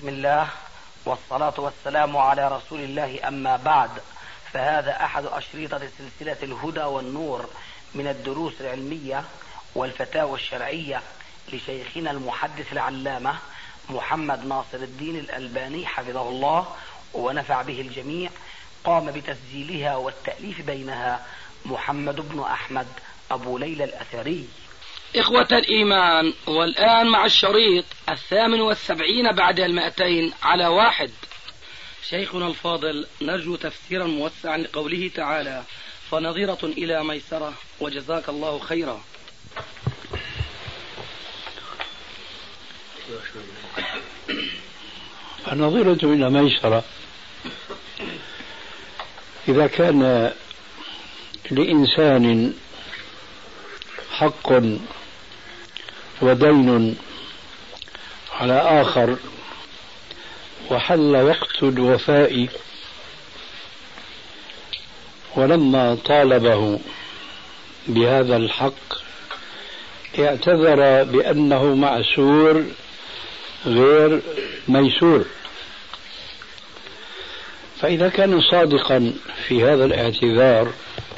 بسم الله والصلاة والسلام على رسول الله، أما بعد، فهذا أحد أشريطة سلسلة الهدى والنور من الدروس العلمية والفتاوى الشرعية لشيخنا المحدث العلامة محمد ناصر الدين الألباني حفظه الله ونفع به الجميع. قام بتسجيلها والتأليف بينها محمد بن أحمد أبو ليلى الأثري. إخوة الإيمان، والآن مع الشريط 78 بعد 200 على 1. شيخنا الفاضل نرجو تفسيرا موسعا لقوله تعالى: فنظيرة إلى ميسرة، وجزاك الله خيرا. فنظيرة إلى ميسرة إذا كان لإنسان حق ودين على آخر وحل وقت الوفاء، ولما طالبه بهذا الحق اعتذر بأنه معسور غير ميسور، فإذا كان صادقا في هذا الاعتذار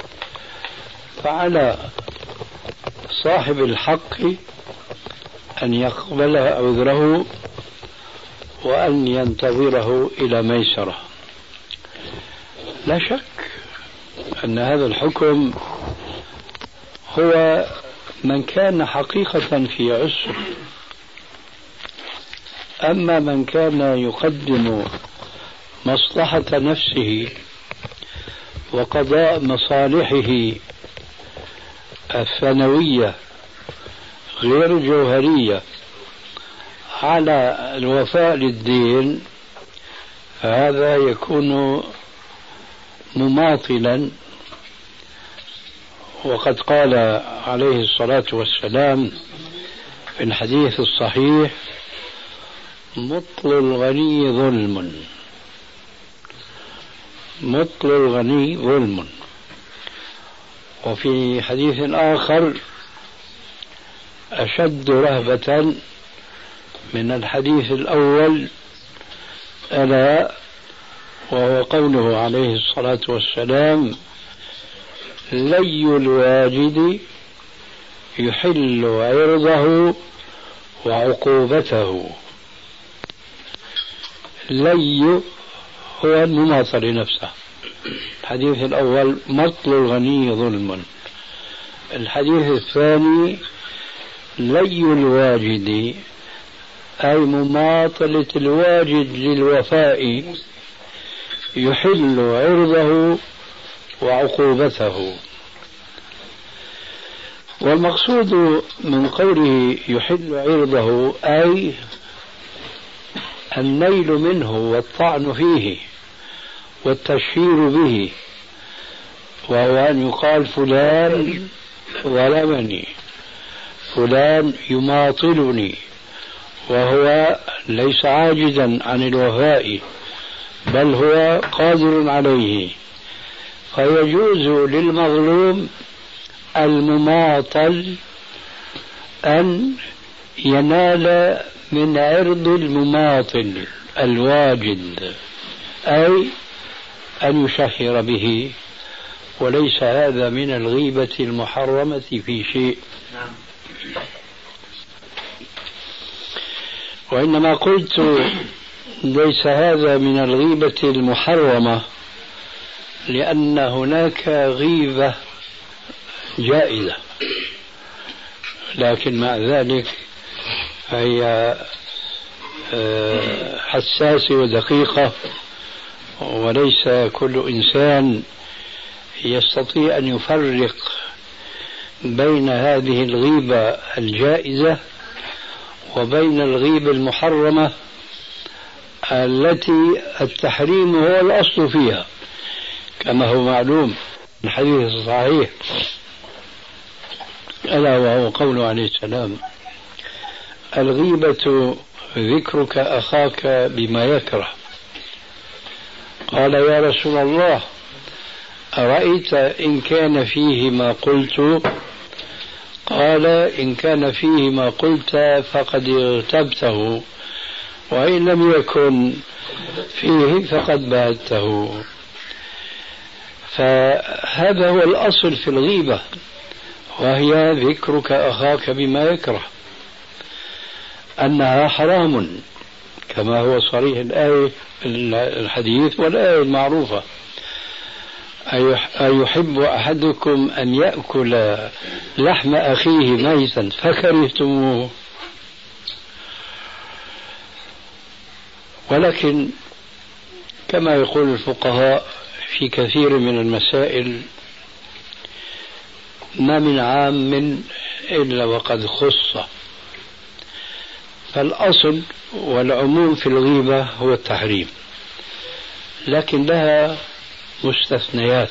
فعلى صاحب الحق أن يقبل عذره وأن ينتظره إلى ميسرة. لا شك أن هذا الحكم هو من كان حقيقة في عسر. أما من كان يقدم مصلحة نفسه وقضاء مصالحه الثانوية غير الجوهرية على الوفاء للدين، هذا يكون مماطلا. وقد قال عليه الصلاة والسلام في الحديث الصحيح: مطل الغني ظلم، مطل الغني ظلم. وفي حديث آخر أشد رهبة من الحديث الأول، ألا وهو قوله عليه الصلاة والسلام: لي الواجد يحل عرضه وعقوبته. لي هو المماطل نفسه. الحديث الأول مطل الغني ظلم، الحديث الثاني لي الواجد أي مماطلة الواجد للوفاء يحل عرضه وعقوبته. والمقصود من قوله يحل عرضه أي النيل منه والطعن فيه والتشهير به، وهو أن يقال فلان ظلمني، فلان يماطلني، وهو ليس عاجزا عن الوفاء بل هو قادر عليه. فيجوز للمظلوم المماطل أن ينال من عرض المماطل الواجد، أي أن يشهر به، وليس هذا من الغيبة المحرمة في شيء. وإنما قلت ليس هذا من الغيبة المحرمة لأن هناك غيبة جائزة، لكن مع ذلك هي حساسة ودقيقة، وليس كل إنسان يستطيع أن يفرق بين هذه الغيبة الجائزة وبين الغيبة المحرمة التي التحريم هو الأصل فيها، كما هو معلوم من الحديث الصحيح، ألا وهو قوله عليه السلام: الغيبة ذكرك أخاك بما يكره. قال: يا رسول الله، أرأيت إن كان فيه ما قلت؟ قال: إن كان فيه ما قلت فقد اغتبته وإن لم يكن فيه فقد بادته. فهذا هو الأصل في الغيبة، وهي ذكرك أخاك بما يكره، أنها حرام كما هو صريح الآية الحديث والآية المعروفة: أيحب أحدكم أن يأكل لحم أخيه ميتا فكرهتموه. ولكن كما يقول الفقهاء في كثير من المسائل: ما من عام إلا وقد خص. فالأصل والعموم في الغيبة هو التحريم، لكن لها مستثنيات.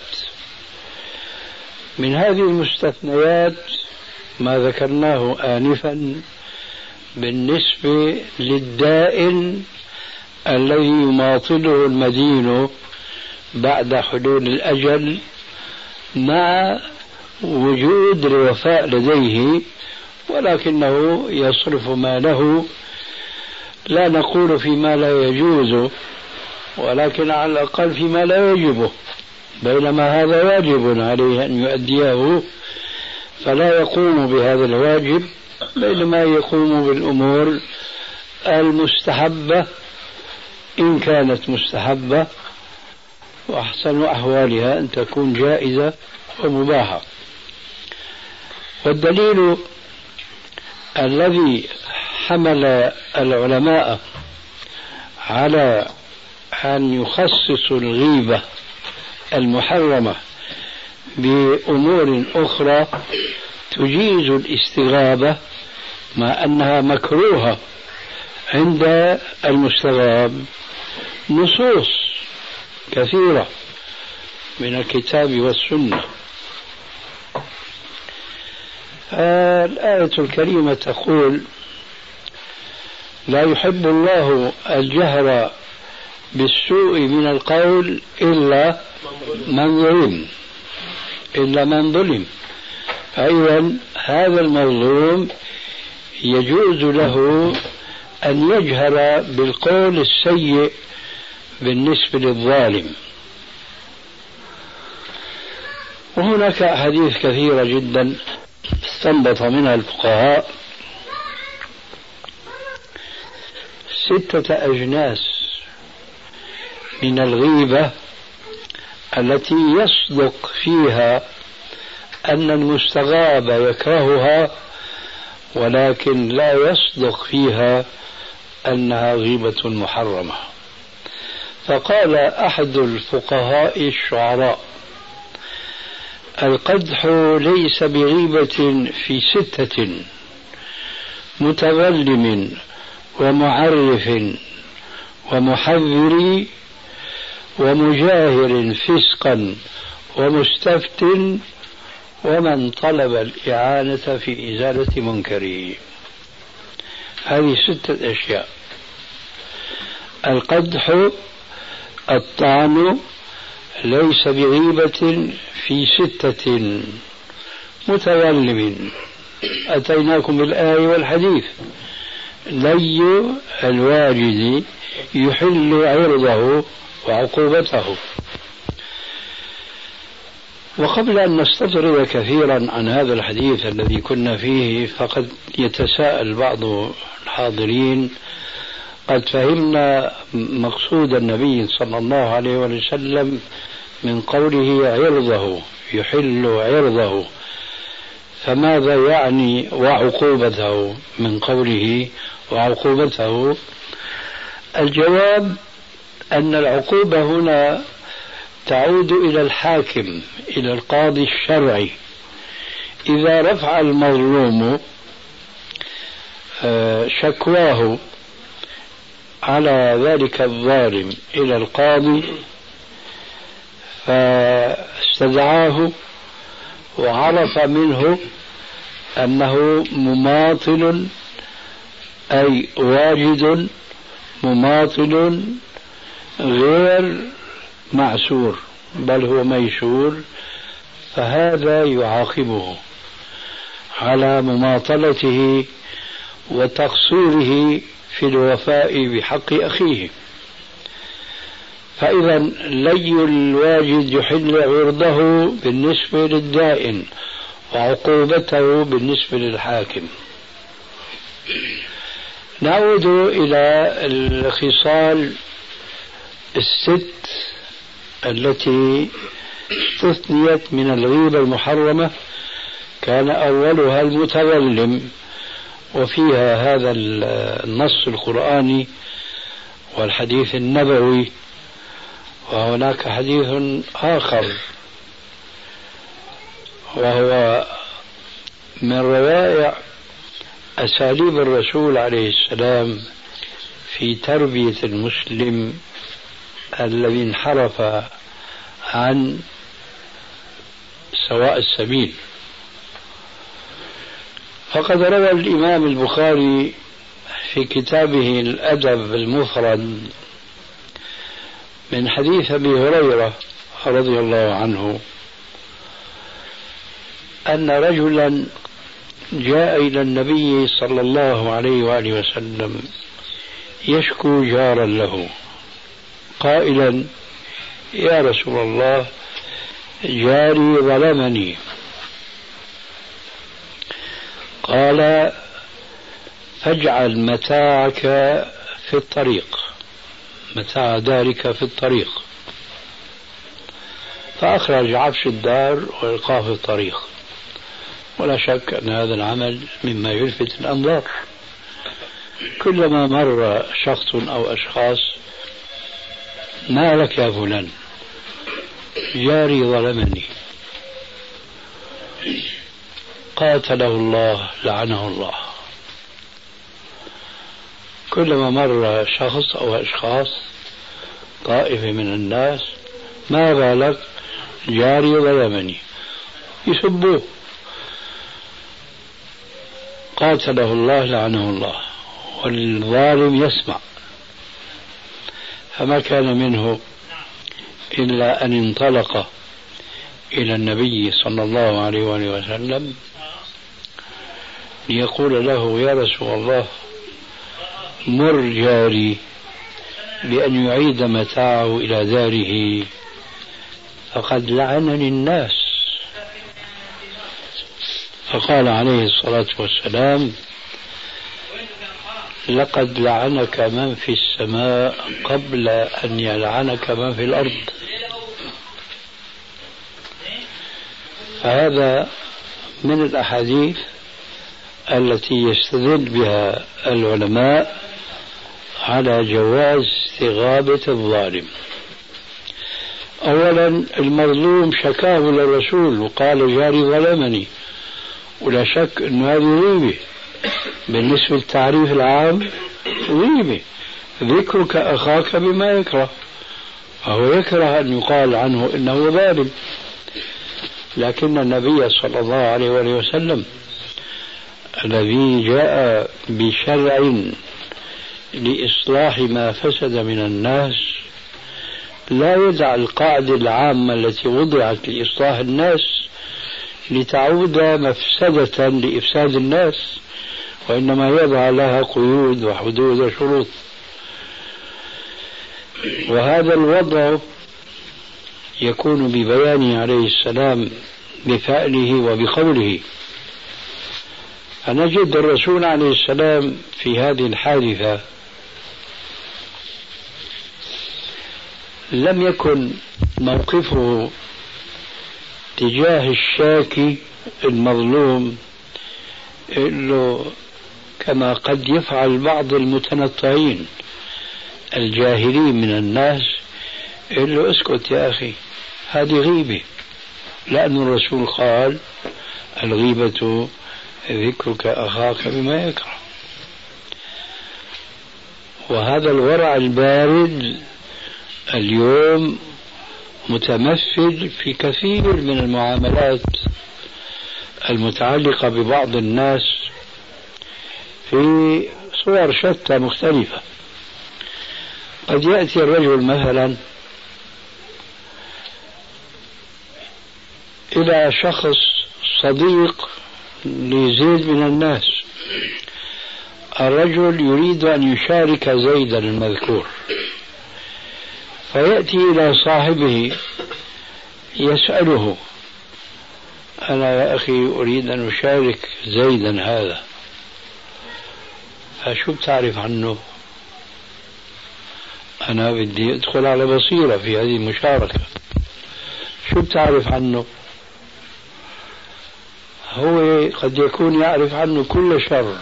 من هذه المستثنيات ما ذكرناه آنفا بالنسبة للدائن الذي يماطله المدين بعد حلول الأجل مع وجود الوفاء لديه، ولكنه يصرف ماله، لا نقول فيما لا يجوز، ولكن على الأقل فيما لا يجبه، بينما هذا واجب عليه أن يؤديه، فلا يقوم بهذا الواجب، بينما يقوم بالأمور المستحبة إن كانت مستحبة، وأحسن أحوالها أن تكون جائزة ومباحة. والدليل الذي حمل العلماء على أن يخصصوا الغيبة المحرمة بأمور أخرى تجيز الاستغابة مع أنها مكروهة عند المستغاب نصوص كثيرة من الكتاب والسنة. الآية الكريمة تقول: لا يحب الله الجهر بالسوء من القول إلا من ظلم. فإذا هذا المظلوم يجوز له أن يجهر بالقول السيء بالنسبة للظالم. وهناك أحاديث كثيرة جدا استنبط منها الفقهاء 6 أجناس من الغيبة التي يصدق فيها أن المستغاب يكرهها، ولكن لا يصدق فيها أنها غيبة محرمة. فقال أحد الفقهاء الشعراء: القدح ليس بغيبة في 6: متظلم ومعرف ومحذر ومجاهر فسقا ومستفت ومن طلب الإعانة في إزالة منكره. هذه 6 أشياء: القدح، الطعن ليس بغيبة في 6: متظلم، أتيناكم بالآية والحديث: لي الواجد يحل عرضه وعقوبته. وقبل أن نستطرد كثيرا عن هذا الحديث الذي كنا فيه، فقد يتساءل بعض الحاضرين: قد فهمنا مقصود النبي صلى الله عليه وسلم من قوله عرضه، يحل عرضه، فماذا يعني وعقوبته من قوله وعقوبته؟ الجواب أن العقوبة هنا تعود إلى الحاكم، إلى القاضي الشرعي. إذا رفع المظلوم شكواه على ذلك الظالم إلى القاضي فاستدعاه وعرف منه أنه مماطل، أي واجد مماطل غير معسور بل هو ميسور، فهذا يعاقبه على مماطلته وتقصيره في الوفاء بحق أخيه. فإذا لي الواجد يحل عرضه بالنسبة للدائن وعقوبته بالنسبة للحاكم. نعود إلى الخصال الست التي استثنيت من الغيبة المحرمة، كان أولها المتظلم، وفيها هذا النص القرآني والحديث النبوي. وهناك حديث آخر وهو من روائع أساليب الرسول عليه السلام في تربية المسلم الذي انحرف عن سواء السبيل. فقد روى الإمام البخاري في كتابه الأدب المفرد من حديث أبي هريرة رضي الله عنه أن رجلا جاء إلى النبي صلى الله عليه وآله وسلم يشكو جارا له قائلا: يا رسول الله، جاري ظلمني. قال: فاجعل متاعك في الطريق، متاع دارك في الطريق. فأخرج عفش الدار وإلقاه في الطريق. ولا شك أن هذا العمل مما يلفت الأنظار. كلما مر شخص أو أشخاص: ما لك يا فلان؟ جاري ظلمني. قاتله الله لعنه الله. كلما مر شخص أو أشخاص طائفة من الناس: ما بالك؟ جاري ظلمني، يسبوه. قاتله الله لعنه الله. والظالم يسمع. فما كان منه إلا أن انطلق إلى النبي صلى الله عليه وآله وسلم ليقول له: يا رسول الله، مر جاري بأن يعيد متاعه إلى داره، فقد لعنني الناس. فقال عليه الصلاة والسلام: لقد لعنك من في السماء قبل أن يلعنك من في الأرض. فهذا من الأحاديث التي يستدل بها العلماء على جواز استغابة الظالم. أولا، المظلوم شكاه للرسول وقال: جاري ظلمني، ولا شك أن هذه غيبة. بالنسبة للتعريف العام غيبة، ذكرك أخاك بما يكره، فهو يكره أن يقال عنه إنه ظالم. لكن النبي صلى الله عليه وسلم الذي جاء بشرع لإصلاح ما فسد من الناس لا يدع القاعدة العامة التي وضعت لإصلاح الناس لتعود مفسدة لإفساد الناس، وإنما يضع لها قيود وحدود وشروط. وهذا الوضع يكون ببيانه عليه السلام بفعله وبقوله. فنجد الرسول عليه السلام في هذه الحادثة لم يكن موقفه تجاه الشاكي المظلوم إنه كما قد يفعل بعض المتنطعين الجاهلين من الناس، يقول له: اسكت يا أخي، هذه غيبة. لأن الرسول قال: الغيبة ذكرك أخاك بما يكره. وهذا الورع البارد اليوم متمثل في كثير من المعاملات المتعلقة ببعض الناس في صور شتى مختلفة. قد يأتي الرجل مثلا إلى شخص صديق لزيد من الناس الرجل يريد أن يشارك زيدا المذكور، فيأتي إلى صاحبه يسأله: أنا يا أخي أريد أن أشارك زيدا هذا، فشو بتعرف عنه؟ أنا بدي أدخل على بصيرة في هذه المشاركة، شو بتعرف عنه؟ هو قد يكون يعرف عنه كل شر،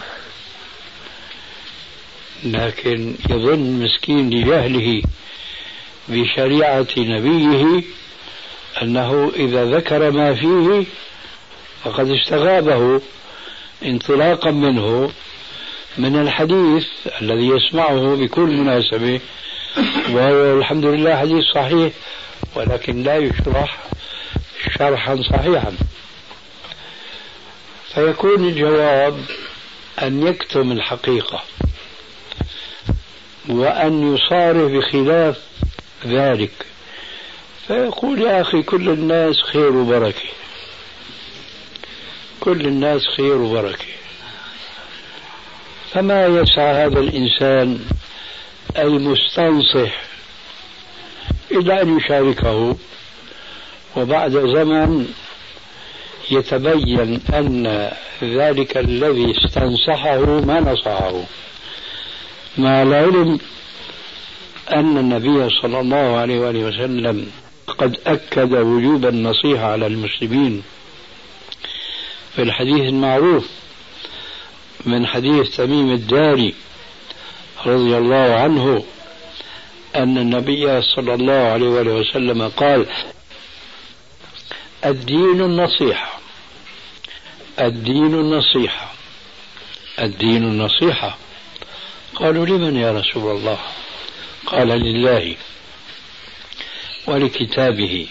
لكن يظن مسكين لجهله بشريعة نبيه أنه إذا ذكر ما فيه فقد استغابه انطلاقا منه من الحديث الذي يسمعه بكل مناسبة، وهو الحمد لله حديث صحيح ولكن لا يشرح شرحا صحيحا. فيكون الجواب أن يكتم الحقيقة وأن يصارح بخلاف ذلك، فيقول: يا أخي كل الناس خير وبركة، كل الناس خير وبركة. فما يسعى هذا الإنسان المستنصح إلى أن يشاركه، وبعد زمن يتبين أن ذلك الذي استنصحه ما نصحه، مع العلم أن النبي صلى الله عليه وآله وسلم قد أكد وجوب النصيحة على المسلمين في الحديث المعروف من حديث تميم الداري رضي الله عنه أن النبي صلى الله عليه وآله وسلم قال: الدين النصيحة، الدين النصيحة، الدين النصيحة. قالوا: لمن يا رسول الله؟ قال: لله ولكتابه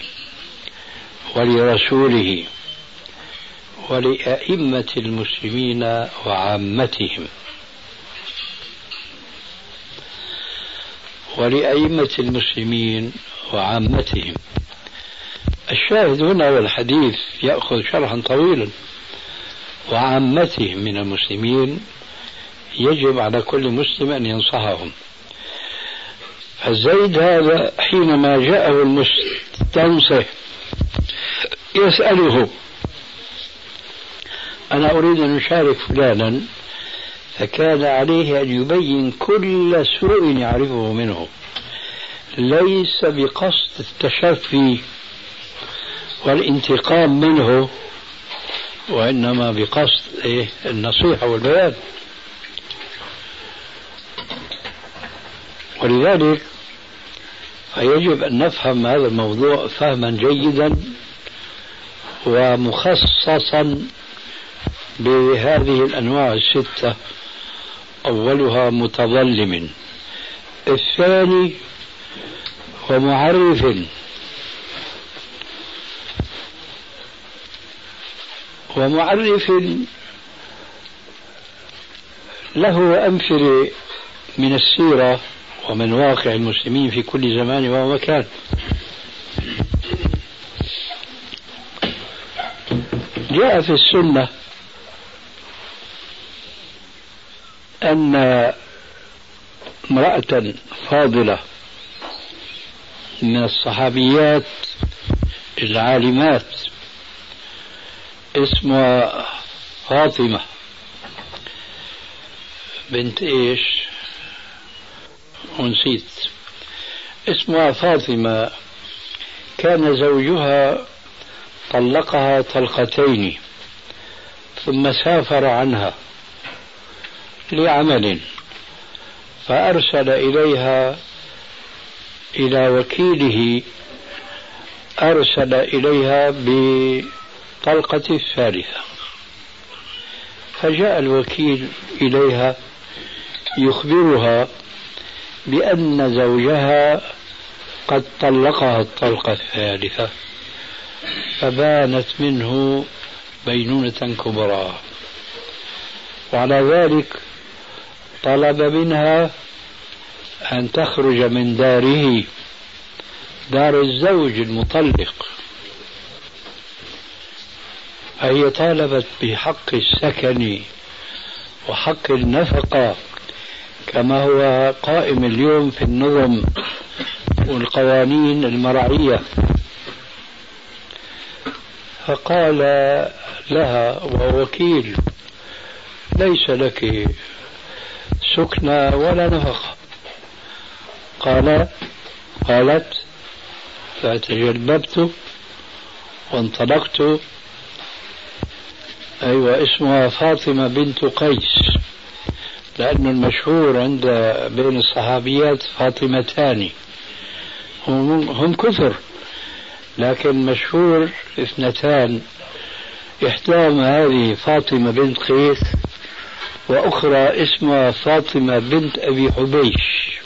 ولرسوله ولأئمة المسلمين وعامتهم. ولأئمة المسلمين وعامتهم. الشاهد هنا والحديث يأخذ شرحا طويلا. وعامتهم من المسلمين يجب على كل مسلم أن ينصحهم. فزيد هذا حينما جاءه المستنصح يسأله: أنا أريد أن أشارك فلانا، فكان عليه أن يبين كل سوء يعرفه منه، ليس بقصد التشفي والانتقام منه، وإنما بقصد النصيحة والبيان. ولذلك فيجب أن نفهم هذا الموضوع فهما جيدا ومخصصا بهذه الأنواع الستة. أولها متظلم، الثاني ومعرف، ومعرف له أمثلة من السيرة ومن واقع المسلمين في كل زمان ومكان. جاء في السنة أن امرأة فاضلة من الصحابيات العالمات اسمها فاطمة بنت ايش ونسيت اسمها فاطمة، كان زوجها طلقها طلقتين ثم سافر عنها لعمل، فأرسل إليها إلى وكيله، أرسل إليها بطلقة الثالثة، فجاء الوكيل إليها يخبرها بأن زوجها قد طلقها الطلقة الثالثة، فبانت منه بينونة كبرى، وعلى ذلك طلب منها أن تخرج من داره، دار الزوج المطلق، فهي طالبت بحق السكن وحق النفقة كما هو قائم اليوم في النظم والقوانين المرعية. فقال لها وهو وكيل: ليس لك سكنى ولا نفقة. قالت: فتجلببت وانطلقت. أيوة، اسمها فاطمة بنت قيس، لأن المشهور عند بين الصحابيات فاطمتان، هم كثر، لكن مشهور اثنتان، إحداهما هذه فاطمة بنت قيس، وأخرى اسمها فاطمة بنت أبي حبيش.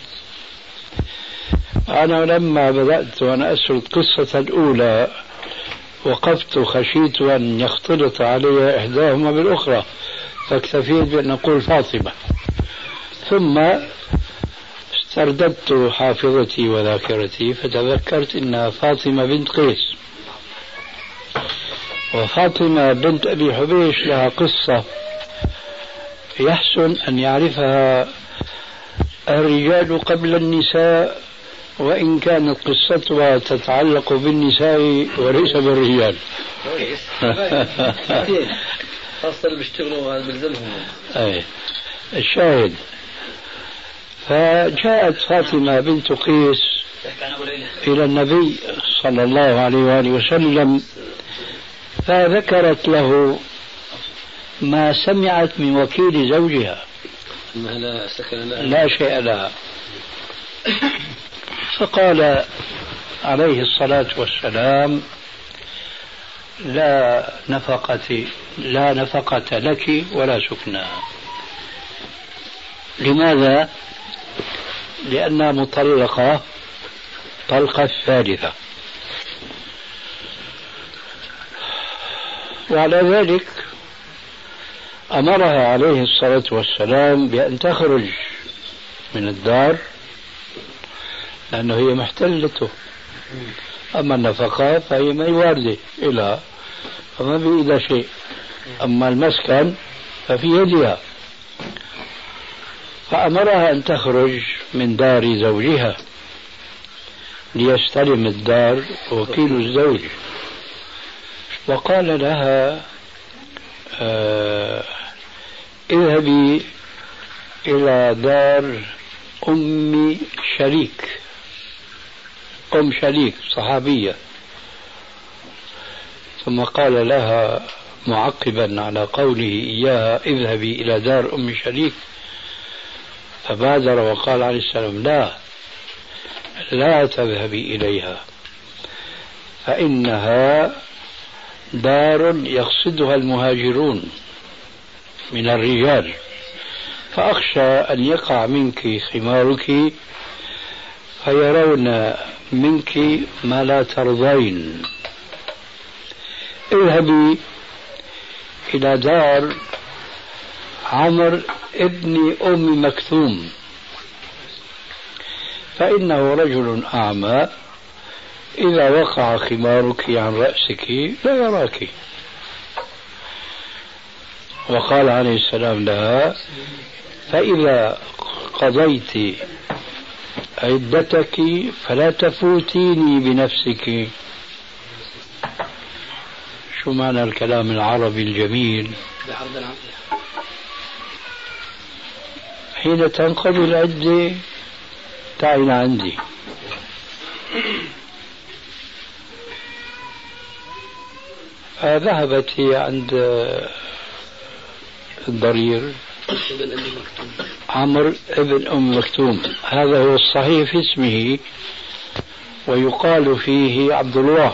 أنا لما بدأت وأنا أسرد قصة الأولى وقفت خشيت أن يختلط علي إحداهما بالأخرى، فاكتفيت بأن أقول فاطمة، ثم استرددت حافظتي وذاكرتي فتذكرت أنها فاطمة بنت قيس. وفاطمة بنت أبي حبيش لها قصة يحسن أن يعرفها الرجال قبل النساء، وإن كانت قصتها تتعلق بالنساء وليس بالرجال. خاصة اللي بيشتغلوا بلزمهم. الشاهد: فجاءت فاطمة بنت قيس إلى النبي صلى الله عليه وآله وسلم، فذكرت له ما سمعت من وكيل زوجها، لا شيء لها. فقال عليه الصلاة والسلام: لا نفقة لك ولا سكنى. لماذا؟ لأنها مطلقة طلقة الثالثة. وعلى ذلك أمرها عليه الصلاة والسلام بأن تخرج من الدار، لأنه هي محتلته. أما النفقة فهي ما واردة إلى، فما بإيدها شيء. أما المسكن ففي يدها. فأمرها أن تخرج من دار زوجها ليستلم الدار وكيل الزوج. وقال لها: اذهبي إلى دار أم شريك صحابية. ثم قال لها معقبا على قوله إياها: اذهبي إلى دار أم شريك، فبادر وقال عليه السلام: لا تذهبي إليها، فإنها دار يقصدها المهاجرون من الرجال، فأخشى أن يقع منك خمارك فيرون منك ما لا ترضين. اذهبي إلى دار عمرو ابن أم مكتوم، فإنه رجل أعمى، إذا وقع خمارك عن رأسك لا يراك. وقال عليه السلام لها: فإذا قضيت عدتك فلا تفوتيني بنفسك. شو معنى الكلام العربي الجميل؟ حين تنقضي العدة تعين عندي. فذهبت هي عند الضرير عمرو ابن أم مكتوم، هذا هو الصحيح في اسمه، ويقال فيه عبد الله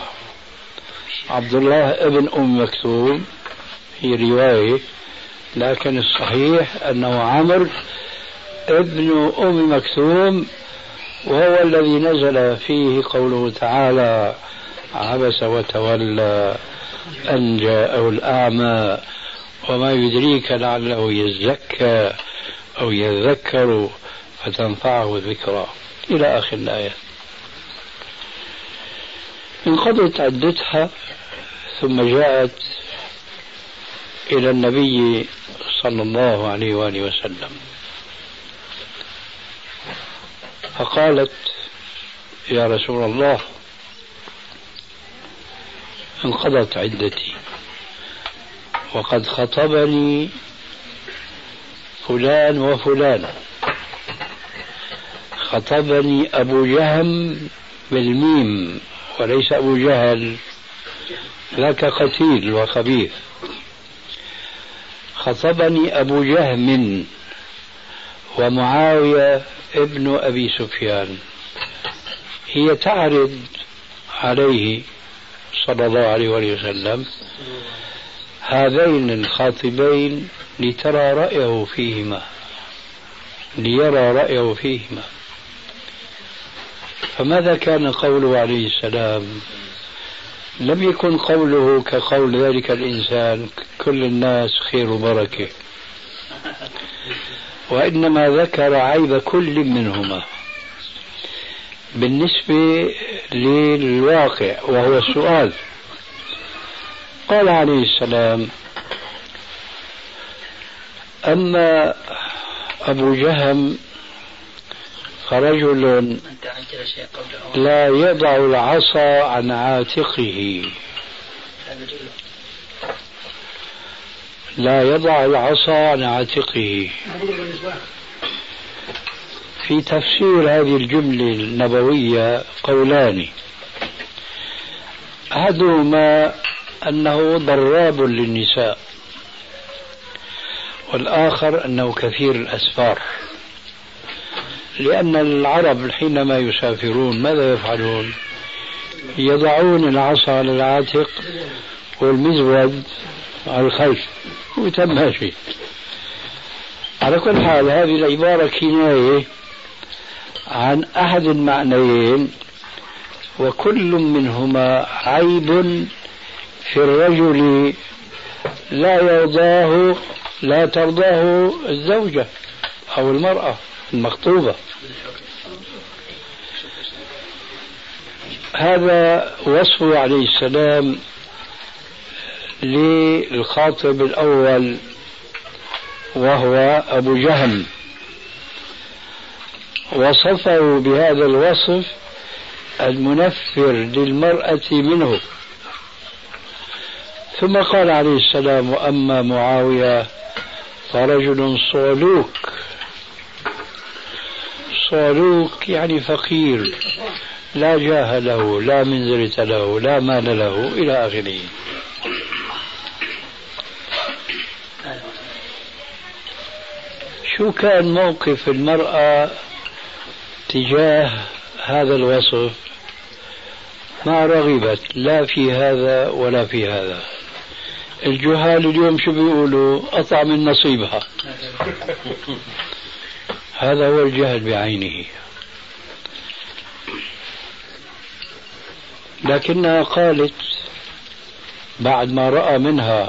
ابن أم مكتوم، هي رواية، لكن الصحيح أنه عمرو ابن أم مكتوم، وهو الذي نزل فيه قوله تعالى: عبس وتولى أن جاءه الأعمى وما يدريك لعله يزكى أو يذكر فتنفعه الذكرى، إلى آخر الآية. انقضت عدتها ثم جاءت إلى النبي صلى الله عليه وآله وسلم، فقالت: يا رسول الله، انقضت عدتي وقد خطبني فلان وفلان، خطبني أبو جهم بالميم وليس أبو جهل، ذاك قتيل وخبيث، خطبني أبو جهم ومعاوية ابن أبي سفيان. هي تعرض عليه صلى الله عليه وسلم هذين الخاطبين لترى رأيه فيهما، ليرى رأيه فيهما. فماذا كان قوله عليه السلام؟ لم يكن قوله كقول ذلك الإنسان كل الناس خير وبركة، وإنما ذكر عيب كل منهما بالنسبة للواقع وهو السؤال. قال عليه السلام: أما أبو جهم فرجل لا يضع العصا عن عاتقه، لا يضع العصا عن عاتقه. في تفسير هذه الجملة النبوية قولان: أحدهما أنه ضراب للنساء، والآخر أنه كثير الأسفار، لأن العرب حينما يسافرون ماذا يفعلون؟ يضعون العصا على العاتق والمزود على الخلف وتم ماشي. على كل حال هذه العبارة كناية عن أحد المعنيين، وكل منهما عيب في الرجل لا يرضاه، لا ترضاه الزوجة أو المرأة المخطوبة. هذا وصفه عليه السلام للخاطب الأول وهو أبو جهم، وصفه بهذا الوصف المنفر للمرأة منه. ثم قال عليه السلام: وأما معاوية فرجل صعلوك. صعلوك يعني فقير، لا جاه له، لا منزلة له، لا مال له، إلى آخره. شو كان موقف المرأة تجاه هذا الوصف؟ ما رغبت لا في هذا ولا في هذا. الجهال اليوم شو بيقولوا؟ قطع من نصيبها. هذا هو الجهل بعينه. لكنها قالت بعد ما رأى منها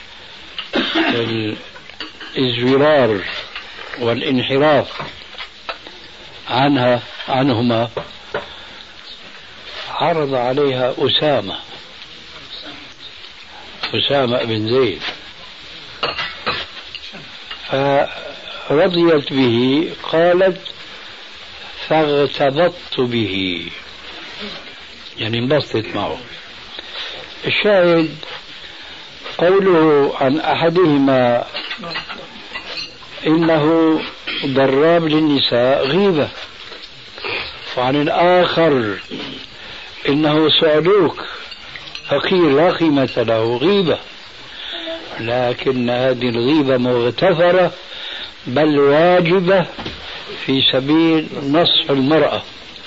الازدرار والانحراف عنهما، عرض عليها أسامة بن زيد، فرضيت به. قالت: فاغتبطت به، يعني انبسطت معه. الشاهد قوله عن أحدهما إنه ضراب للنساء غيبة، وعن الآخر إنه صعلوك فقير لا قيمة له غيبة. لكن هذه الغيبة مغتفرة بل واجبة في سبيل نصح المرأة.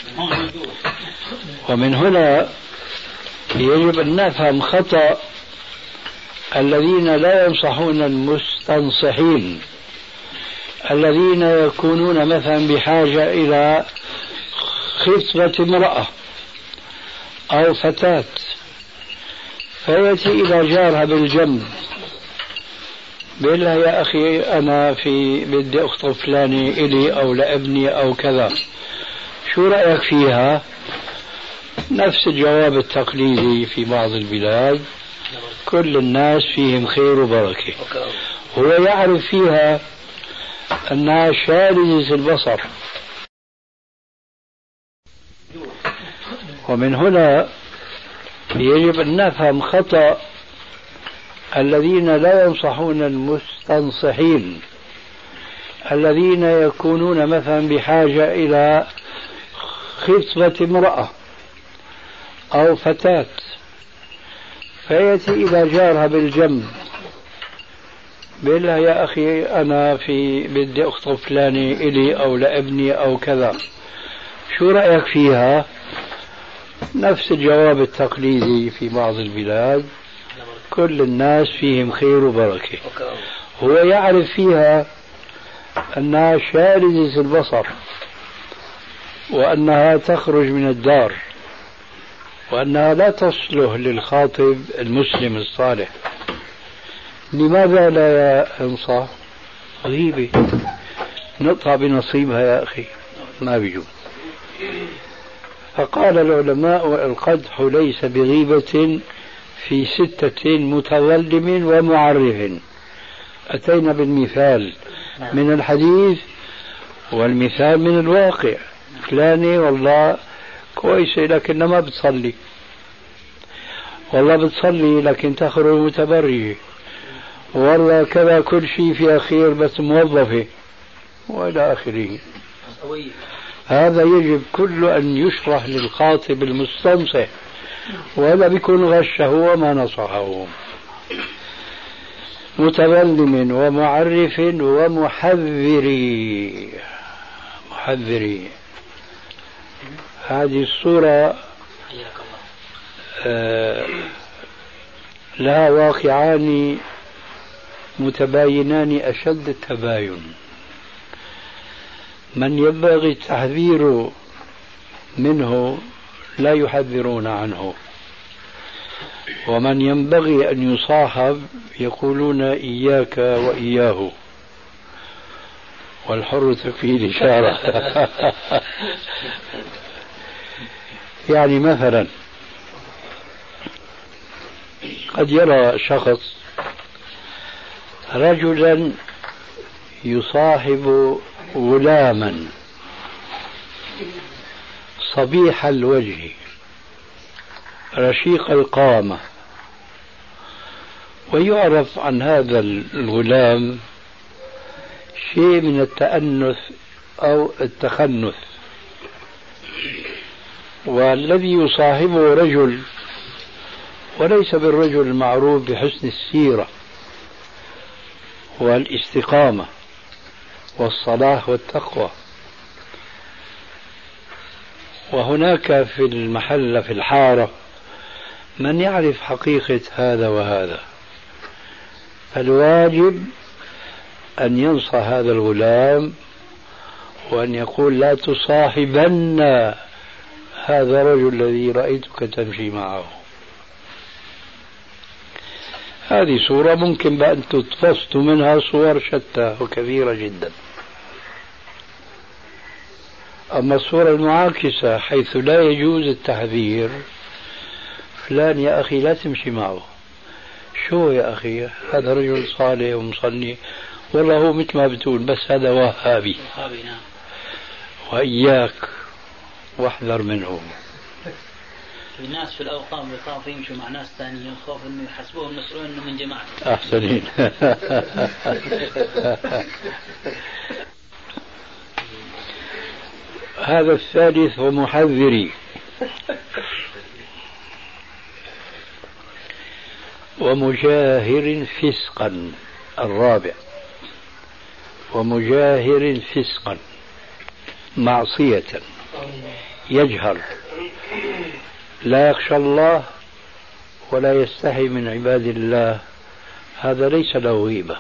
ومن هنا يجب أن نفهم خطأ الذين لا ينصحون المستنصحين، الذين يكونون مثلا بحاجة إلى خطبة امرأة أو فتاة، فيأتي إلى جارها بالجنب بيقول لها: يا أخي أنا بدي أخطب فلاني إلي أو لابني أو كذا، شو رأيك فيها؟ نفس الجواب التقليدي في بعض البلاد: كل الناس فيهم خير وبركة. هو يعرف فيها أنها شاردة البصر. ومن هنا يجب أن نفهم خطأ الذين لا ينصحون المستنصحين، الذين يكونون مثلا بحاجة إلى خطبة امرأة أو فتاة، فيأتي إلى جارها بالجنب بيقول لها يا أخي أنا بدي أخطب فلانة إلي أو لابني أو كذا، شو رأيك فيها؟ نفس الجواب التقليدي في بعض البلاد، كل الناس فيهم خير وبركة. هو يعرف فيها أنها شاردة البصر، وأنها تخرج من الدار، وأنها لا تصلح للخاطب المسلم الصالح. لماذا لا ينصح؟ غيبة، نقطع بنصيبها يا أخي، ما بيجوز. فقال العلماء القدح ليس بغيبة في 6 متظلم ومعرف. أتينا بالمثال من الحديث والمثال من الواقع. فلانة والله كويسة لكن ما بتصلي، والله بتصلي لكن تخرج متبرجة، والله كذا كل شيء فيها خير بس موظفة، وإلى آخره. هذا يجب كله أن يشرح للخاطب المستنصح، ولا بيكون غشه وما نصحه. متظلم ومعرف ومحذري. هذه الصورة لها واقعان متباينان أشد التباين. من ينبغي التحذير منه لا يحذرون عنه، ومن ينبغي أن يصاحب يقولون إياك وإياه، والحر تكفيه الإشارة. يعني مثلا قد يرى شخص رجلا يصاحب غلاما صبيح الوجه رشيق القامة، ويعرف عن هذا الغلام شيء من التأنث أو التخنث، والذي يصاحبه رجل وليس بالرجل المعروف بحسن السيرة والاستقامة والصلاح والتقوى. وهناك في المحل في الحارة من يعرف حقيقة هذا وهذا، فالواجب أن ينصح هذا الغلام وأن يقول لا تصاحبن هذا الرجل الذي رأيتك تمشي معه. هذه صورة ممكن بأن تتفصل منها صور شتى وكثيرة جدا. أما الصورة المعاكسة حيث لا يجوز التحذير، فلان يا أخي لا تمشي معه، شو يا أخي هذا رجل صالح ومصلي، والله هو مثل ما بتقول بس هذا وهابي، وإياك واحذر منه. الناس في الأوقاف بيخافوا يمشوا مع ناس ثانيين، خوف إنه يحسبوهم مسؤولين إنه من جماعة. أحسنين. هذا الثالث ومحذري. ومجاهر فسقا. الرابع ومجاهر فسقا، معصية يجهر، لا يخشى الله ولا يستحي من عباد الله، هذا ليس له غيبة.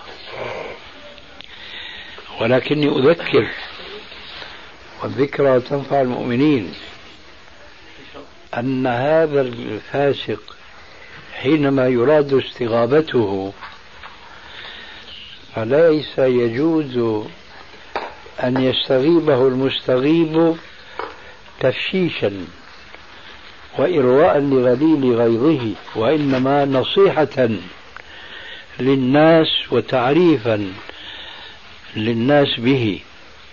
ولكني أذكر، والذكرى تنفع المؤمنين، أن هذا الفاسق حينما يراد استغابته فليس يجوز أن يستغيبه المستغيب تفشيشا وإرواء لغليل غيظه، وإنما نصيحة للناس وتعريفا للناس به.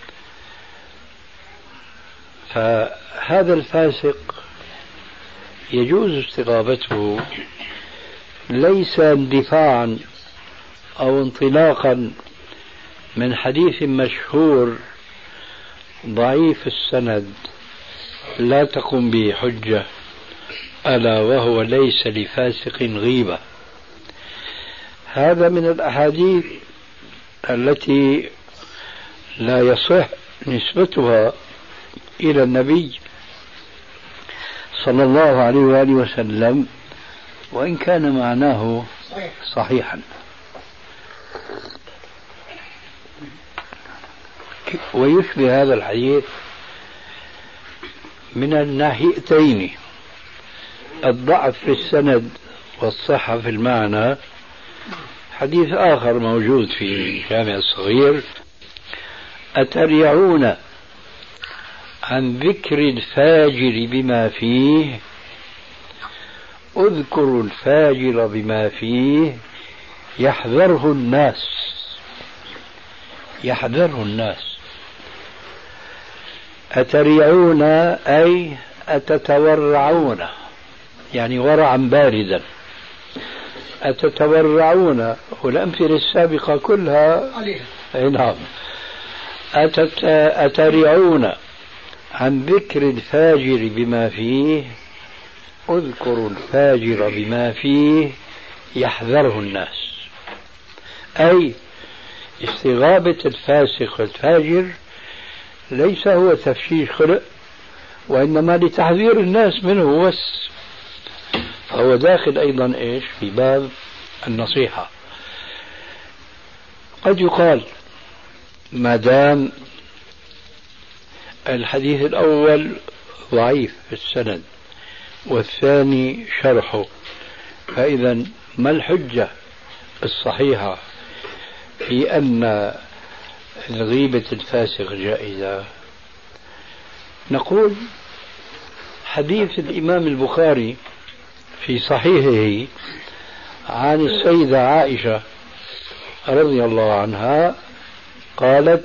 فهذا الفاسق يجوز استغابته ليس اندفاعا أو انطلاقا من حديث مشهور ضعيف السند لا تقم به حجة، ألا وهو ليس لفاسق غيبة. هذا من الأحاديث التي لا يصح نسبتها إلى النبي صلى الله عليه وآله وسلم، وإن كان معناه صحيحا. ويشبه هذا الحديث من الناحيتين، الضعف في السند والصحة في المعنى. حديث آخر موجود في الجامع الصغير: أتريعون عن ذكر الفاجر بما فيه، اذكروا الفاجر بما فيه يحذره الناس. يحذره الناس. أتريعون أي أتتورعون، يعني ورعا باردا. أتتورعون، والأمثلة السابقة كلها نعم. أتريعون عن ذكر الفاجر بما فيه، اذكروا الفاجر بما فيه يحذره الناس. أي استغابة الفاسق والفاجر ليس هو تفشيش خلق، وإنما لتحذير الناس منه بس. فهو داخل أيضا إيش في باب النصيحة. قد يقال ما دام الحديث الأول ضعيف في السند والثاني شرحه، فإذا ما الحجة الصحيحة في أن غيبة الفاسق جائزة؟ نقول حديث الإمام البخاري في صحيحه عن السيدة عائشة رضي الله عنها قالت: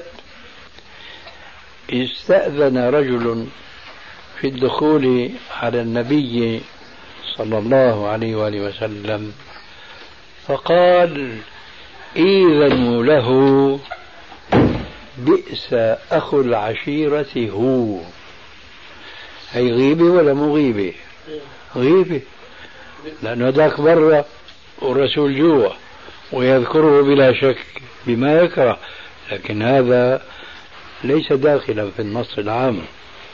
استأذن رجل في الدخول على النبي صلى الله عليه وآله وسلم فقال: إذنوا له، بئس أخو العشيرة هو. هي غيبة ولا مو غيبة؟ غيبة، لأنه ذاك برا والرسول جوا ويذكره بلا شك بما يكره، لكن هذا ليس داخلا في النص العام.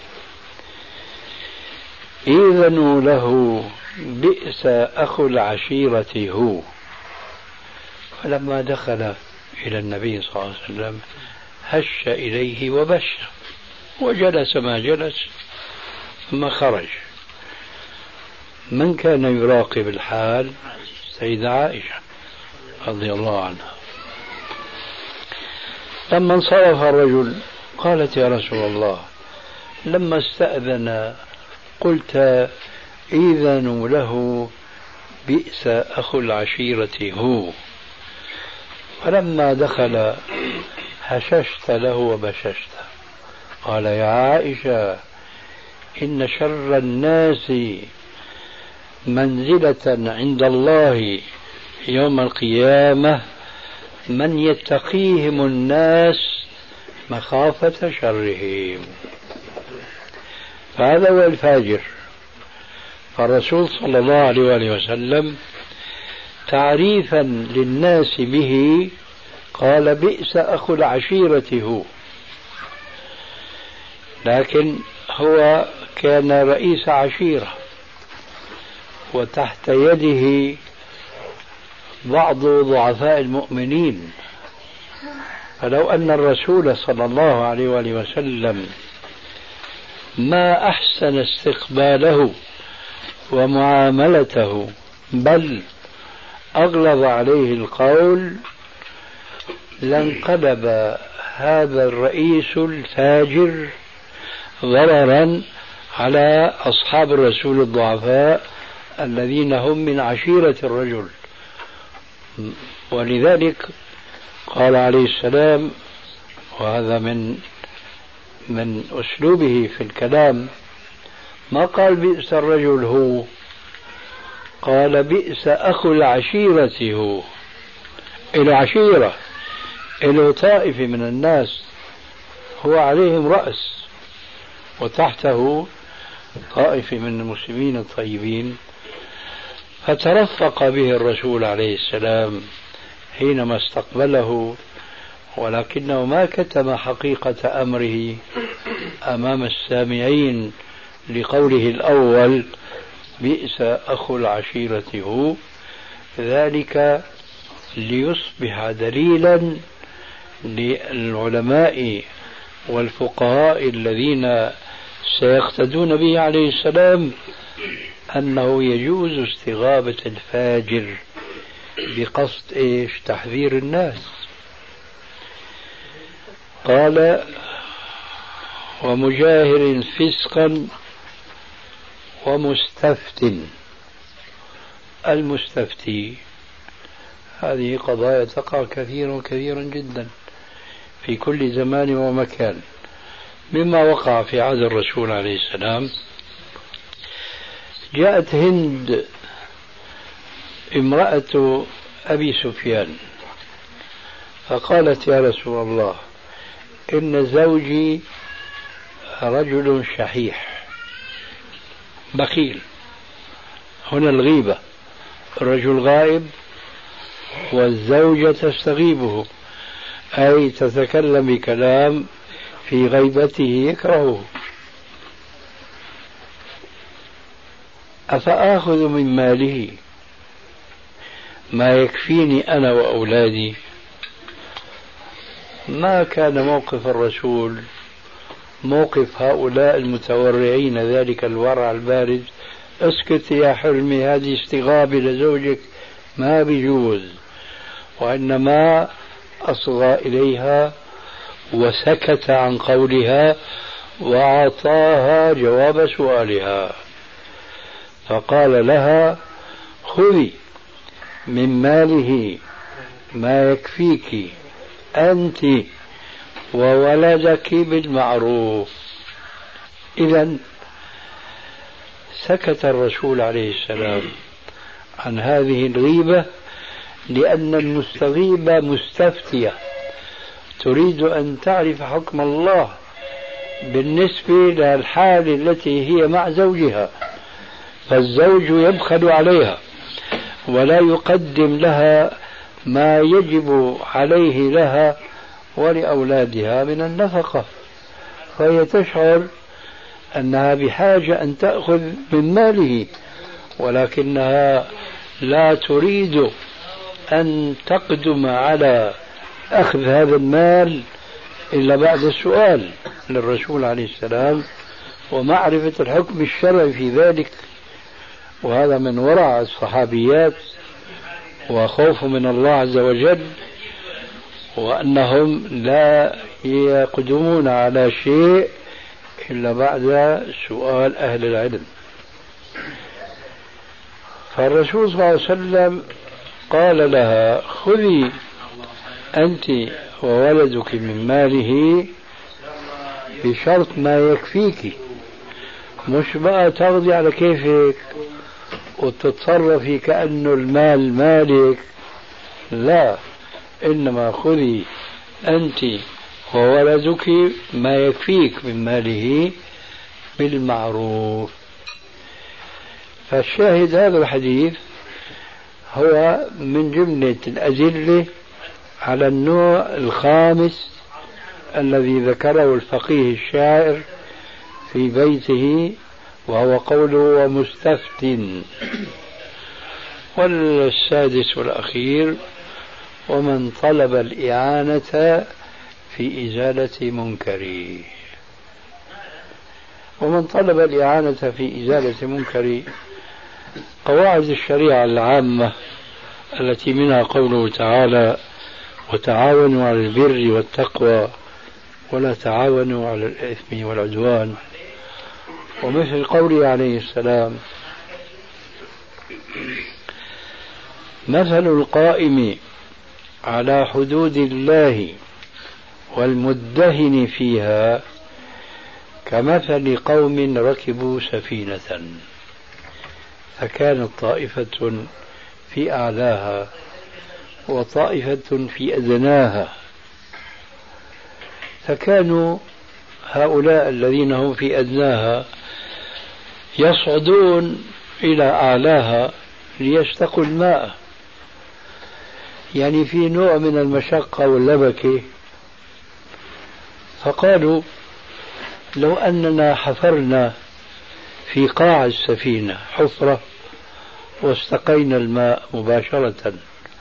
إذنوا له، بئس أخو العشيرة هو. فلما دخل إلى النبي صلى الله عليه وسلم هش إليه وبش، وجلس ما جلس ثم خرج. من كان يراقب الحال؟ سيدة عائشة رضي الله عنها. لما انصرف الرجل قالت: يا رسول الله، لما استأذن قلت إذنوا له، بئس أخو العشيرة هو، فلما دخل هششت له وبششت. قال: يا عائشة، إن شر الناس منزلة عند الله يوم القيامة من يتقيهم الناس مخافة شرهم. فهذا هو الفاجر. فالرسول صلى الله عليه وآله وسلم تعريفا للناس به قال: بئس أخو العشيرة هو. لكن هو كان رئيس عشيرة وتحت يده بعض ضعفاء المؤمنين، فلو أن الرسول صلى الله عليه وآله وسلم ما أحسن استقباله ومعاملته بل أغلظ عليه القول لانقلب هذا الرئيس الفاجر ضررا على أصحاب الرسول الضعفاء الذين هم من عشيرة الرجل، ولذلك قال عليه السلام، وهذا من أسلوبه في الكلام، ما قال بئس الرجل هو، قال بئس أخو العشيرة هو. إله عشيرة، إله طائفة من الناس هو عليهم رأس، وتحته طائفة من المسلمين الطيبين، فترفق به الرسول عليه السلام حينما استقبله، ولكنه ما كتم حقيقة أمره أمام السامعين لقوله الأول بئس أخو العشيرة هو، ذلك ليصبح دليلا للعلماء والفقهاء الذين سيقتدون به عليه السلام أنه يجوز استغابة الفاجر بقصد تحذير الناس. قال ومجاهر فسقا ومستفت. المستفتي هذه قضايا تقع كثيرا جدا في كل زمان ومكان، مما وقع في عهد الرسول عليه السلام. جاءت هند امرأة أبي سفيان فقالت يا رسول الله إن زوجي رجل شحيح بخيل. هنا الغيبة، الرجل غائب والزوجة تستغيبه، أي تتكلم بكلام في غيبته يكرهه. أفآخذ من ماله ما يكفيني أنا وأولادي؟ ما كان موقف الرسول موقف هؤلاء المتورعين ذلك الورع البارد، اسكت يا حلمي هذه استغابة لزوجك ما بيجوز، وإنما أصغى إليها وسكت عن قولها وأعطاها جواب سؤالها، فقال لها خذي من ماله ما يكفيك أنت وولدك بالمعروف. إذن سكت الرسول عليه السلام عن هذه الغيبة لأن المستغيبة مستفتية تريد أن تعرف حكم الله بالنسبة للحال التي هي مع زوجها، فالزوج يبخل عليها ولا يقدم لها ما يجب عليه لها ولأولادها من النفقة، فهي تشعر أنها بحاجة أن تأخذ من ماله، ولكنها لا تريد أن تقدم على أخذ هذا المال إلا بعد السؤال للرسول عليه السلام ومعرفة الحكم الشرعي في ذلك. وهذا من ورع الصحابيات وخوف من الله عز وجل، وأنهم لا يقدمون على شيء إلا بعد سؤال أهل العلم. فالرسول صلى الله عليه وسلم قال لها خذي أنت وولدك من ماله بشرط ما يكفيك، مش بقى تاخذي على كيفك وتتصرفي كأنه المال مالك، لا، إنما خذي أنت وولدك ما يكفيك من ماله بالمعروف. فالشاهد هذا الحديث هو من جملة الأدلة على النوع الخامس الذي ذكره الفقيه الشاعر في بيته، وهو قوله ومستفت. والسادس والأخير ومن طلب الإعانة في إزالة منكر. ومن طلب الإعانة في إزالة منكر، قواعد الشريعة العامة التي منها قوله تعالى وتعاونوا على البر والتقوى ولا تعاونوا على الإثم والعدوان، ومثل قوله عليه السلام مثل القائم على حدود الله والمدهن فيها كمثل قوم ركبوا سفينة فكانت طائفة في أعلاها وطائفة في أدناها، فكانوا هؤلاء الذين هم في أدناها يصعدون إلى أعلاها ليستقوا الماء، يعني في نوع من المشقة واللبكة. فقالوا لو أننا حفرنا في قاع السفينة حفرة واستقينا الماء مباشرة.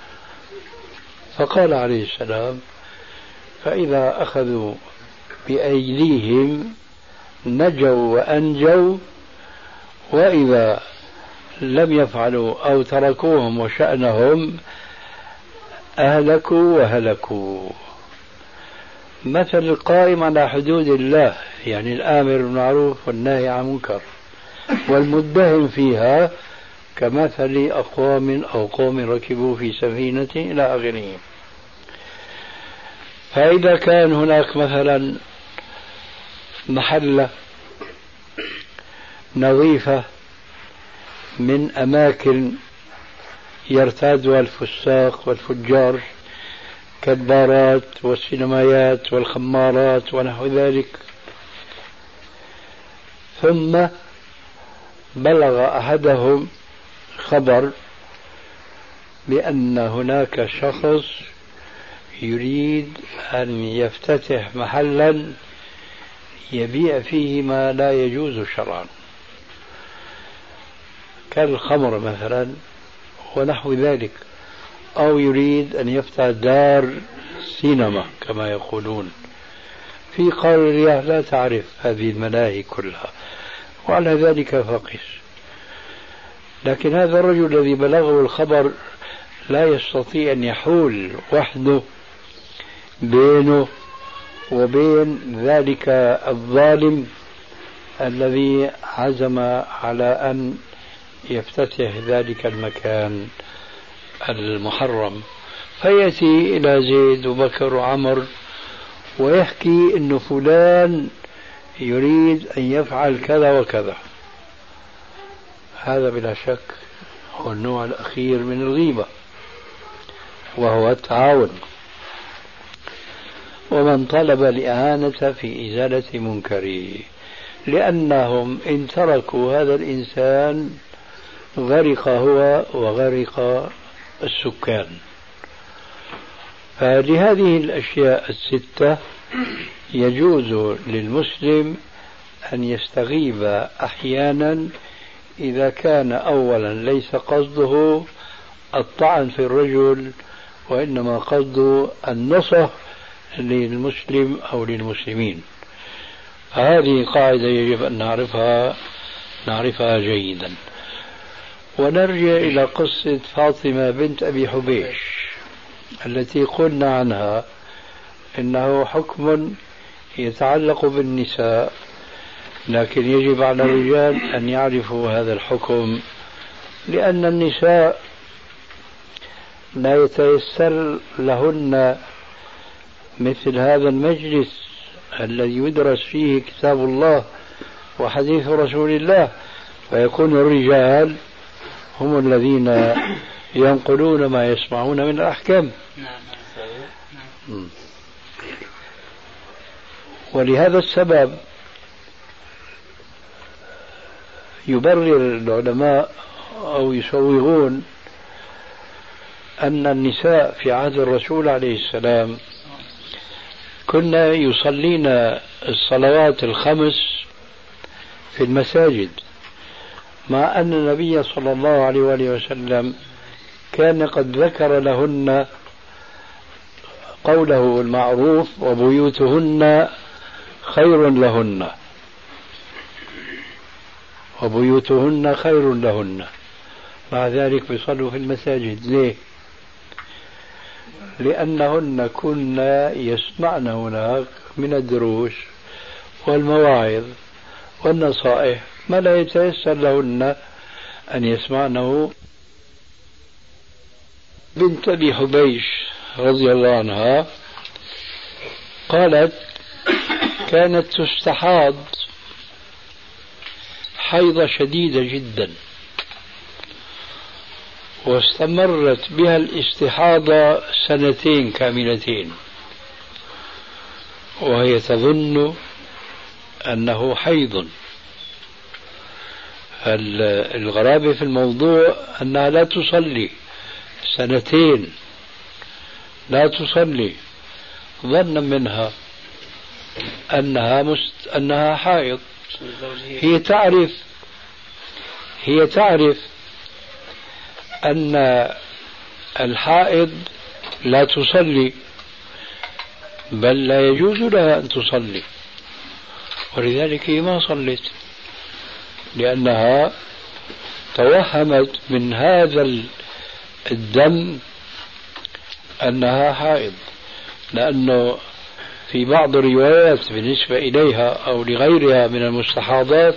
فقال عليه السلام فإذا أخذوا بأيديهم نجوا وأنجوا، وإذا لم يفعلوا أو تركوهم وشأنهم أهلكوا وهلكوا. مثل القائم على حدود الله، يعني الآمر بالمعروف والنهي عن المنكر، والمدهن فيها كمثل أقوام أو قوم ركبوا في سفينة إلى آخره. فإذا كان هناك مثلا محلة نظيفة من أماكن يرتادها الفساق والفجار كالبارات والسينمايات والخمارات ونحو ذلك، ثم بلغ أحدهم خبر بأن هناك شخص يريد أن يفتتح محلا يبيع فيه ما لا يجوز شرعا كالخمر مثلا ونحو ذلك، أو يريد أن يفتح دار سينما كما يقولون. في قرية لا تعرف هذه الملاهي كلها، وعلى ذلك فقس. لكن هذا الرجل الذي بلغه الخبر لا يستطيع أن يحول وحده بينه وبين ذلك الظالم الذي عزم على أن يفتتح ذلك المكان المحرم، فيأتي إلى زيد وبكر وعمر ويحكي أن فلان يريد أن يفعل كذا وكذا. هذا بلا شك هو النوع الأخير من الغيبة، وهو التعاون. ومن طلب الإعانة في إزالة منكره، لأنهم إن تركوا هذا الإنسان غرق هو وغرق السكان. فلهذه الأشياء الستة يجوز للمسلم أن يستغيب أحيانا إذا كان أولا ليس قصده الطعن في الرجل، وإنما قصده النصح للمسلم أو للمسلمين. هذه قاعدة يجب أن نعرفها جيدا. ونرجع إلى قصة فاطمة بنت أبي حبيش التي قلنا عنها إنه حكم يتعلق بالنساء، لكن يجب على الرجال أن يعرفوا هذا الحكم، لأن النساء لا يتيسر لهن مثل هذا المجلس الذي يدرس فيه كتاب الله وحديث رسول الله، فيكون الرجال هم الذين ينقلون ما يسمعون من الأحكام. ولهذا السبب يبرر العلماء أو يسوغون أن النساء في عهد الرسول عليه السلام كنا يصلين الصلوات الخمس في المساجد، مع أن النبي صلى الله عليه وآله وسلم كان قد ذكر لهن قوله المعروف وبيوتهن خير لهن، وبيوتهن خير لهن، مع ذلك بيصلوا في المساجد. ليه؟ لأنهن كنا يسمعن هناك من الدروس والمواعظ والنصائح ما لا يتيسر لهن أن يسمعنه بنت أبي حبيش رضي الله عنها قالت كانت تستحاض حيضة شديدة جدا، واستمرت بها الاستحاضة 2 سنين كاملتين، وهي تظن أنه حيض. الغرابة في الموضوع أنها لا تصلي 2 سنين، لا تصلي، ظنا منها أنها حائض. هي تعرف أن الحائض لا تصلي، بل لا يجوز لها أن تصلي، ولذلك هي ما صلت، لأنها توهمت من هذا الدم أنها حائض. لأنه في بعض الروايات بالنسبة إليها أو لغيرها من المستحاضات،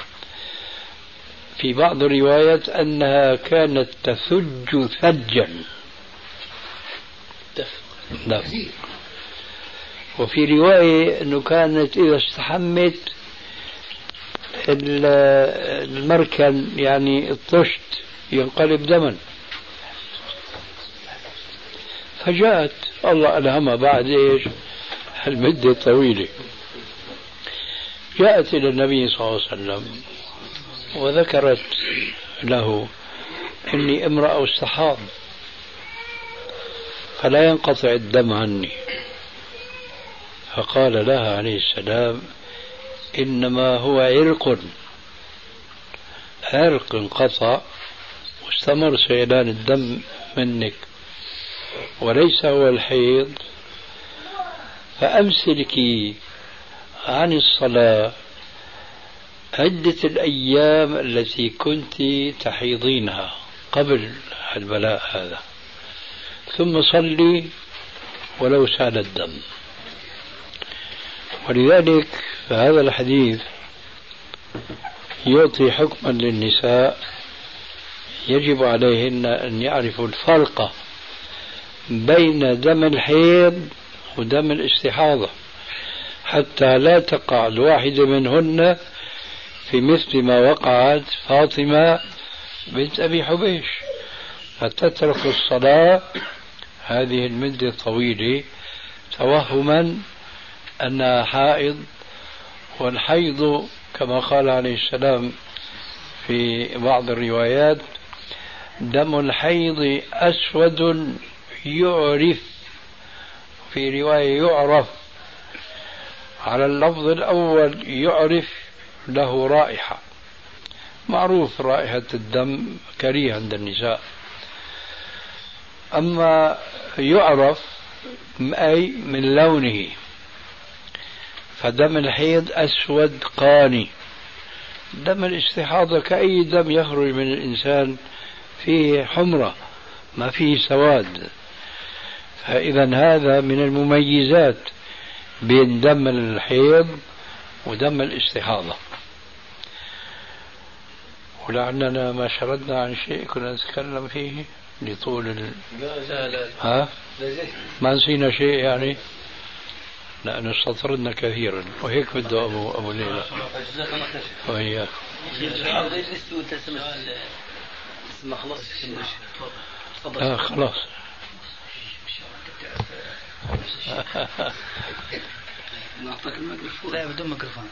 في بعض الروايات أنها كانت تثج ثجا. لا. وفي رواية أنه كانت إذا استحمت المركن يعني الطشت ينقلب دما. فجاءت الله ألهمها بعد إيش المدة الطويلة، جاءت إلى النبي صلى الله عليه وسلم وذكرت له إني امرأة استحاض فلا ينقطع الدم عني. فقال لها عليه السلام إنما هو عرق انقطع واستمر سيلان الدم منك، وليس هو الحيض، فأمسكي عن الصلاة عدة الأيام التي كنت تحيضينها قبل البلاء هذا، ثم صلي ولو سال الدم. ولذلك فهذا الحديث يعطي حكما للنساء يجب عليهن أن يعرفوا الفرق بين دم الحيض ودم الاستحاضة، حتى لا تقع الواحدة منهن في مثل ما وقعت فاطمة بنت أبي حبيش، فتترك الصلاة هذه المدة الطويلة توهما أنها حائض. والحيض كما قال عليه السلام في بعض الروايات دم الحيض أسود يعرف، في رواية يعرف، على اللفظ الأول يعرف له رائحة، معروف رائحة الدم كريه عند النساء. أما يعرف أي من لونه، فدم الحيض أسود قاني. دم الاستحاضة كأي دم يخرج من الإنسان فيه حمرة ما فيه سواد. فإذا هذا من المميزات بين دم الحيض ودم الاستحاضة. ولعلنا ما شردنا عن شيء كنا نتكلم فيه لطول ها؟ ما نسينا شيء يعني، لأن استطردنا كثيرا، وهيك بده أبو ليلى وإياك. خلاص لا بدون ميكروفون.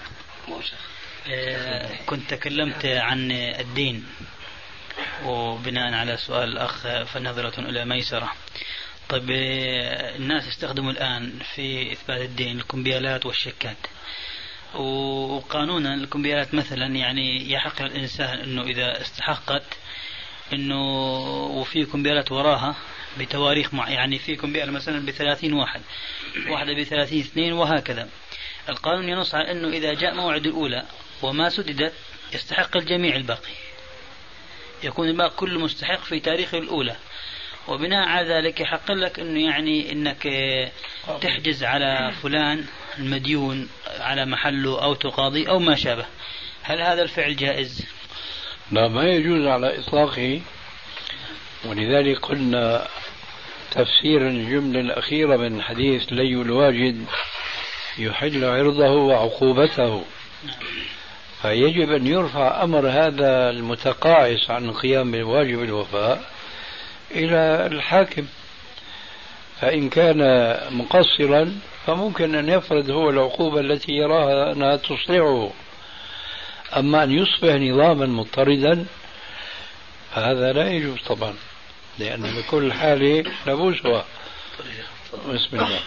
كنت تكلمت عن الدين، وبناء على سؤال الأخ فنظرة إلى ميسرة. طيب الناس يستخدموا الآن في إثبات الدين الكمبيالات والشكات، وقانونا الكمبيالات مثلا يعني يحق الإنسان أنه إذا استحقت أنه وفي كمبيالات وراها بتواريخ يعني في كمبيالة مثلا ب30 واحد، واحدة ب30 اثنين، وهكذا. القانون ينص على أنه إذا جاء موعد الأولى وما سددت يستحق الجميع الباقي، يكون الباقي كله مستحق في تاريخ الأولى، وبناء على ذلك يحق لك أنه يعني أنك تحجز على فلان المديون على محله أو تقاضي أو ما شابه. هل هذا الفعل جائز؟ لا، ما يجوز على إطلاقه. ولذلك قلنا تفسير الجملة الأخيرة من حديث لي الواجد يحل عرضه وعقوبته، فيجب أن يرفع أمر هذا المتقاعس عن القيام بواجب الوفاء إلى الحاكم، فإن كان مقصرا فممكن أن يفرض هو العقوبة التي يراها أنها تصلحه. أما أن يصبح نظاما مضطردا فهذا لا يجوز طبعا، لأن بكل حالة نبوسها. بسم الله.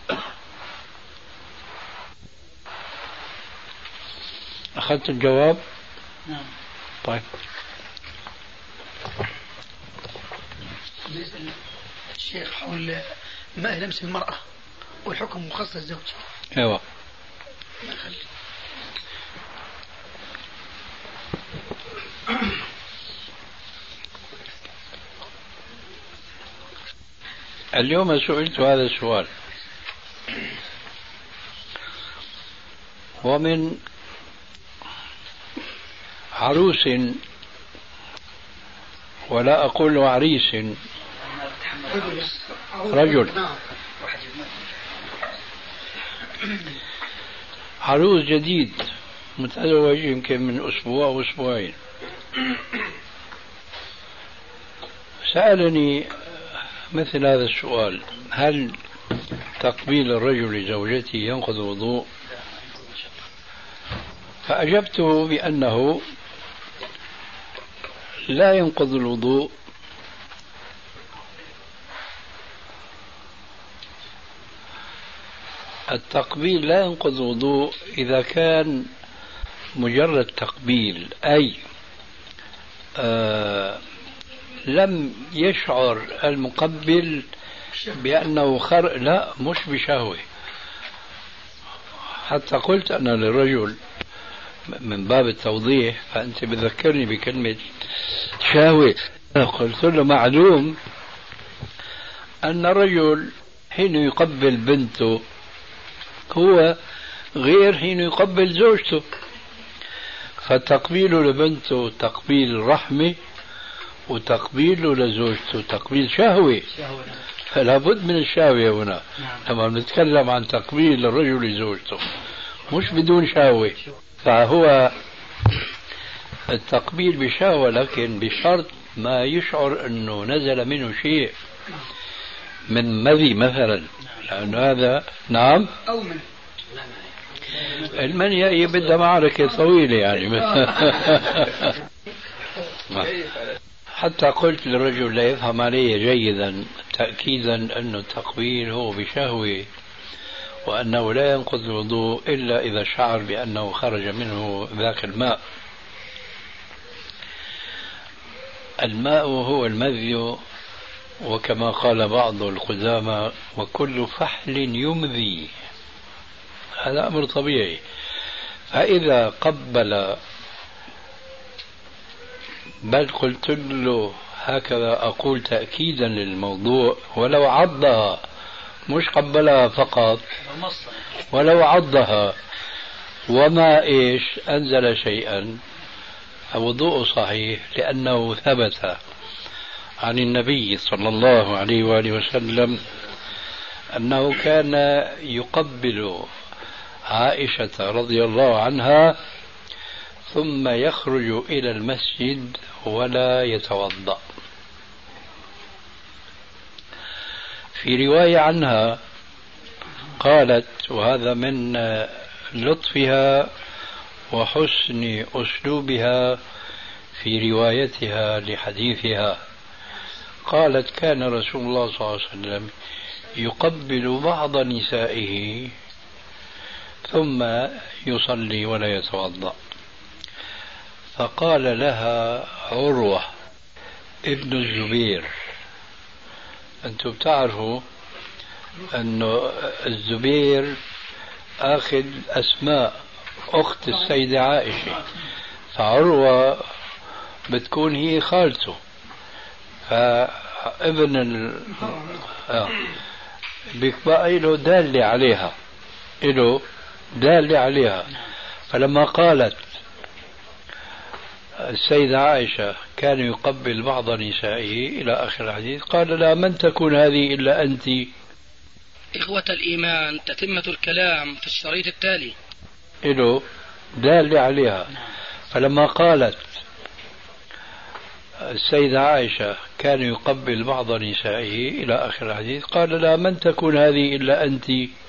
أخذت الجواب؟ نعم. طيب. الشيخ حول ما لمس المرأة والحكم مخصص الزوج. ايوه. اليوم سئلت هذا السؤال، ومن عروس ولا أقول عريس، رجل عروس جديد متزوج يمكن من أسبوع أو أسبوعين، سألني مثل هذا السؤال: هل تقبيل الرجل لزوجته ينقض الوضوء؟ فأجبته بأنه لا ينقض الوضوء التقبيل لا ينقض الوضوء إذا كان مجرد تقبيل، أي لم يشعر المقبل بأنه لا مش بشهوة. حتى قلت أنا للرجل من باب التوضيح، فأنت بذكرني بكلمة شهوة، قلت له معلوم أن الرجل حين يقبل بنته هو غير حين يقبل زوجته، فتقبيله لبنته تقبيل رحمة، وتقبيله لزوجته تقبيل شهوة، فلا بد من الشهوة هنا لما نتكلم عن تقبيل الرجل لزوجته، مش بدون شهوة. فهو التقبيل بشهوة، لكن بشرط ما يشعر أنه نزل منه شيء من مذي مثلا، لأن هذا نعم أو من المنيا بدها معركة طويلة يعني. حتى قلت للرجل لا يفهم علي جيدا تأكيدا أن التقبيل هو بشهوة، وأنه لا ينقض الوضوء إلا إذا شعر بأنه خرج منه ذاك الماء. الماء هو المذي، وكما قال بعض القدامى: وكل فحل يمذي، هذا أمر طبيعي. فإذا قبل، بل قلت له هكذا أقول تأكيدا للموضوع، ولو عضها مش قبلها فقط، ولو عضها وما أنزل شيئا فوضوء صحيح، لأنه ثبت عن النبي صلى الله عليه وآله وسلم أنه كان يقبل عائشة رضي الله عنها ثم يخرج إلى المسجد ولا يتوضأ. في رواية عنها قالت، وهذا من لطفها وحسن أسلوبها في روايتها لحديثها، قالت: كان رسول الله صلى الله عليه وسلم يقبل بعض نسائه ثم يصلي ولا يتوضأ. فقال لها عروة ابن الزبير، أنتم بتعرفوا أن الزبير أخذ أسماء أخت السيدة عائشة، فعروة بتكون هي خالته، فابن بيبقى له دالة عليها، له دالة عليها. فلما قالت السيدة عائشة كان يقبل بعض نسائه إلى آخر الحديث، قال لا، من تكون هذه إلا أنت. إخوة الإيمان، تتمة الكلام في الشريط التالي له دال عليها. فلما قالت السيدة عائشة كان يقبل بعض نسائه إلى آخر الحديث، قال لا، من تكون هذه إلا أنت.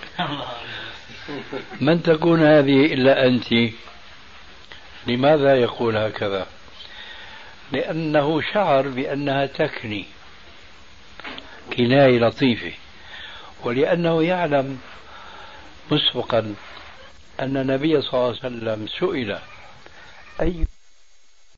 من تكون هذه إلا أنت. لماذا يقول هكذا؟ لأنه شعر بأنها تكني، كناية لطيفة، ولأنه يعلم مسبقا أن النبي صلى الله عليه وسلم سئل أي